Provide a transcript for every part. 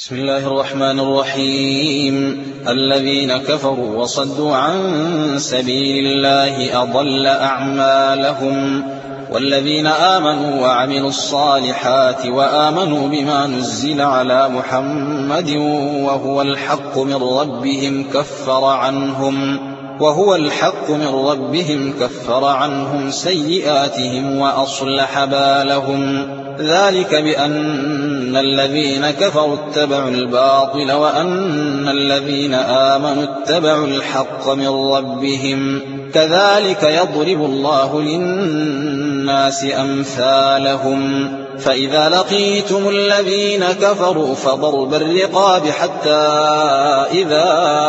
بسم الله الرحمن الرحيم. الذين كفروا وصدوا عن سبيل الله أضل أعمالهم، والذين آمنوا وعملوا الصالحات وآمنوا بما نزل على محمد وهو الحق من ربهم كفر عنهم سيئاتهم وأصلح بالهم. ذلك بأن الذين كفروا اتبعوا الباطل وأن الذين آمنوا اتبعوا الحق من ربهم. كذلك يضرب الله للناس أمثالهم. فإذا لقيتم الذين كفروا فضرب الرقاب حتى إذا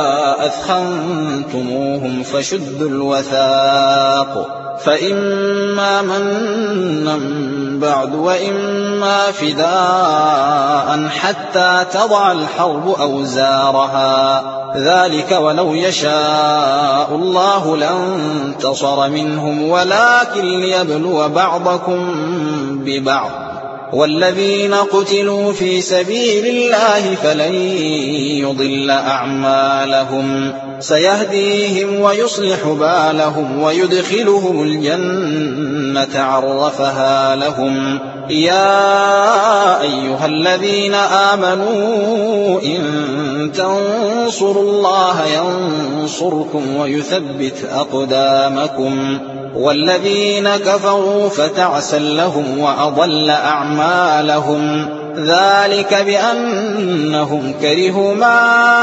أثخنتموهم فشدوا الوثاق، فإما منا بعد وإما فداء حتى تضع الحرب أوزارها. ذلك ولو يشاء الله لانتصر منهم ولكن ليبلو بعضكم ببعض. والذين قتلوا في سبيل الله فلن يضل أعمالهم، سيهديهم ويصلح بالهم ويدخلهم الجنة عرفها لهم. يا أيها الذين آمنوا إن تنصروا الله ينصركم ويثبت أقدامكم. والذين كفروا فتعسا لهم وأضل أعمالهم. ذلك بأنهم كرهوا ما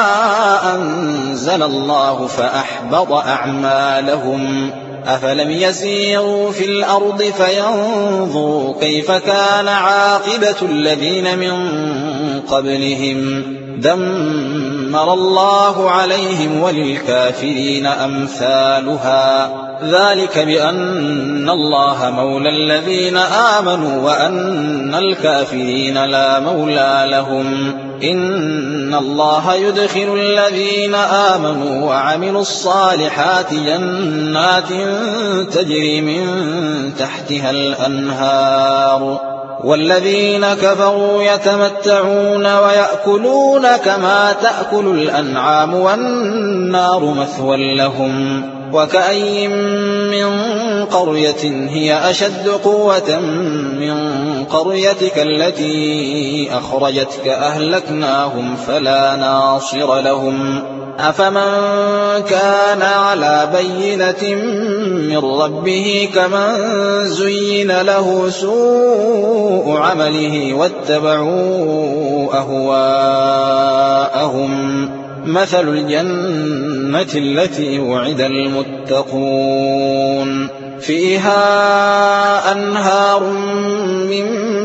أنزل الله فأحبط أعمالهم. أفلم يسيروا في الأرض فينظروا كيف كان عاقبة الذين من قبلهم، دمر الله عليهم وللكافرين أمثالها. ذلك بأن الله مولى الذين آمنوا وأن الكافرين لا مولى لهم. إن الله يدخل الذين آمنوا وعملوا الصالحات جنات تجري من تحتها الأنهار، والذين كفروا يتمتعون ويأكلون كما تأكل الأنعام والنار مثوى لهم. وكأي من قرية هي أشد قوة من قريتك التي أخرجتك أهلكناهم فلا ناصر لهم. أفمن كان على بينة من ربه كمن زين له سوء عمله واتبعوا أهواءهم. مثل الجنة التي وعد المتقون فيها أنهار من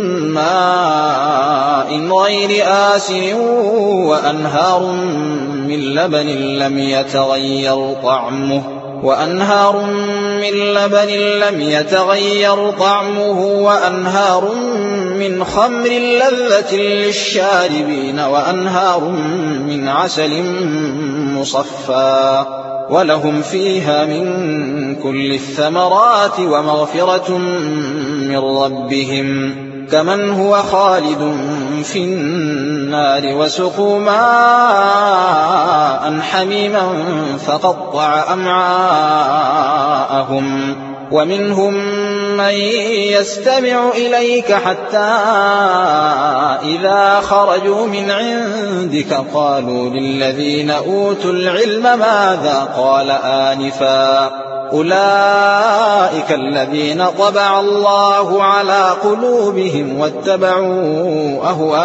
ماء غير آسن وأنهار من لبن لم يتغير طعمه وأنهار من خمر لذة للشاربين وأنهار من عسل مصفى، ولهم فيها من كل الثمرات ومغفرة من ربهم، كمن هو خالد في النار وسقوا ماء حميما فقطع أمعاءهم. ومنهم من يستمع إليك حتى إذا خرجوا من عندك قالوا للذين أوتوا العلم ماذا قال آنفا، أولئك الذين طبع الله على قلوبهم واتبعوا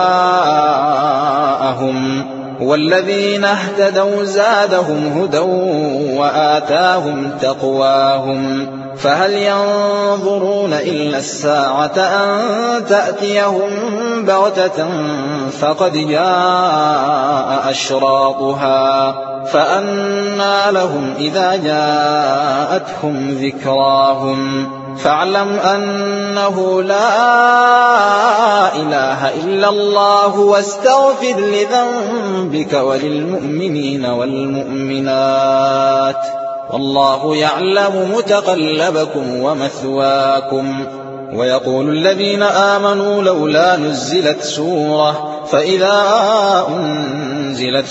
أهواءهم. والذين اهتدوا زادهم هدى وآتاهم تقواهم. فهل ينظرون إلا الساعة أن تأتيهم بغتة فقد جاء أشراطها، فأنى لهم إذا جاءتهم ذكراهم. فاعلم أنه لا إله إلا الله واستغفر لذنبك وللمؤمنين والمؤمنات، والله يعلم متقلبكم ومثواكم. ويقول الذين آمنوا لولا نزلت سورة فإذا أنزلت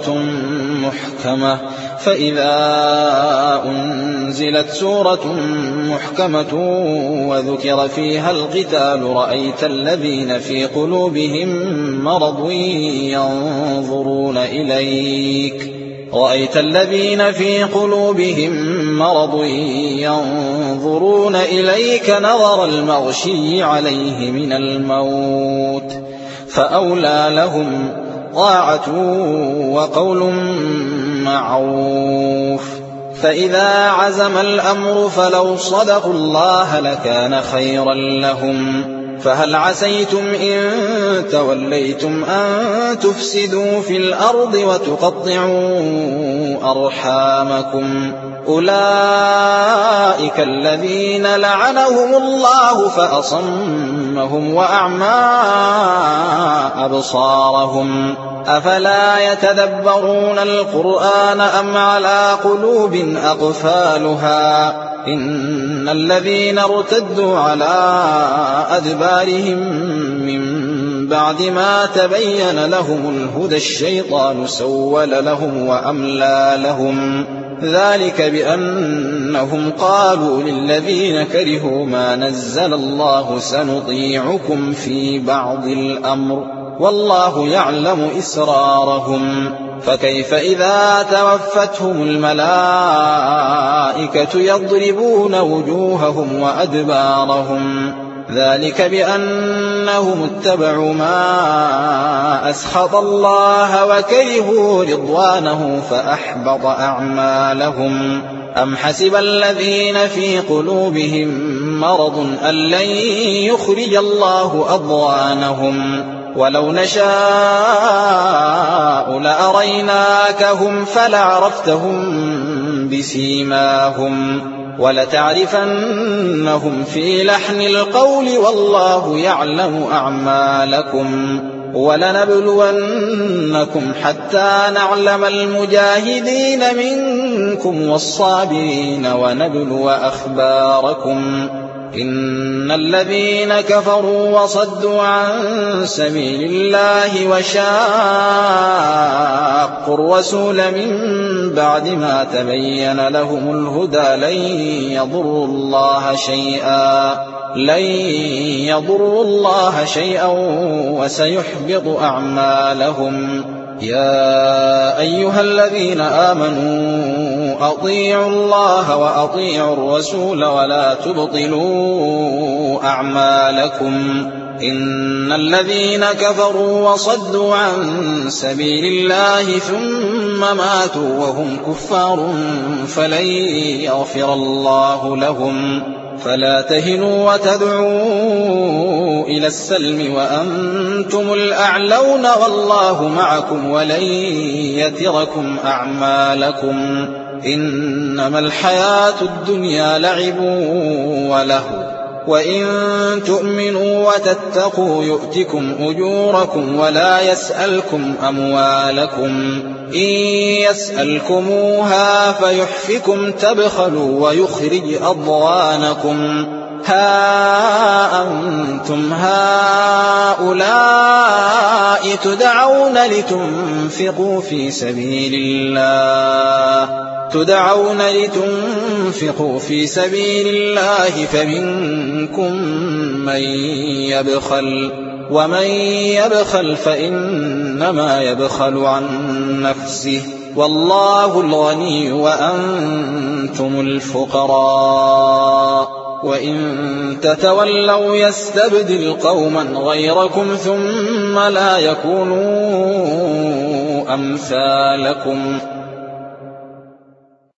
سورة محكمة وذكر فيها القتال رأيت الذين في قلوبهم مرض ينظرون إليك نظر المغشي عليه من الموت فأولى لهم طاعة وقول معروف. فإذا عزم الأمر فلو صدقوا الله لكان خيرا لهم. فهل عسيتم إن توليتم أن تفسدوا في الأرض وتقطعوا أرحامكم؟ أولئك الذين لعنهم الله فأصمهم وأعمى أبصارهم. أفلا يتدبرون القرآن أم على قلوب أقفالها؟ إن الذين ارتدوا على أدبارهم من بعد ما تبين لهم الهدى الشيطان سول لهم وأملى لهم. ذلك بأنهم قالوا للذين كرهوا ما نزل الله سنطيعكم في بعض الأمر والله يعلم إسرارهم. فكيف إذا توفتهم الملائكة يضربون وجوههم وأدبارهم؟ ذلك بأنهم اتبعوا ما أسخط الله وكرهوا رضوانه فأحبط أعمالهم. أم حسب الذين في قلوبهم مرض أن لن يخرج الله أضغانهم؟ ولو نشاء لأريناكهم فلعرفتهم بسيماهم ولتعرفنهم في لحن القول والله يعلم أعمالكم. ولنبلونكم حتى نعلم المجاهدين منكم والصابرين ونبلو أخباركم. إن الذين كفروا وصدوا عن سبيل الله وشاقوا الرسول من بعد ما تبين لهم الهدى لن يضروا الله شيئا وسيحبط أعمالهم. يا أيها الذين آمنوا أطيعوا الله وأطيعوا الرسول ولا تبطلوا أعمالكم. إن الذين كفروا وصدوا عن سبيل الله ثم ماتوا وهم كفار فلن يغفر الله لهم. فلا تهنوا وتدعوا إلى السلم وأنتم الأعلون والله معكم ولن يتركم أعمالكم. إنما الحياة الدنيا لعب ولهو وإن تؤمنوا وتتقوا يؤتكم أجوركم ولا يسألكم أموالكم. إن يسألكموها فيحفكم تبخلوا ويخرج أضغانكم. ها أنتم هؤلاء تدعون لتنفقوا في سبيل الله فمنكم من يبخل ومن يبخل فإنما يبخل عن نفسه والله الغني وأنتم الفقراء. وإن تتولوا يستبدل قوما غيركم ثم لا يكونوا أمثالكم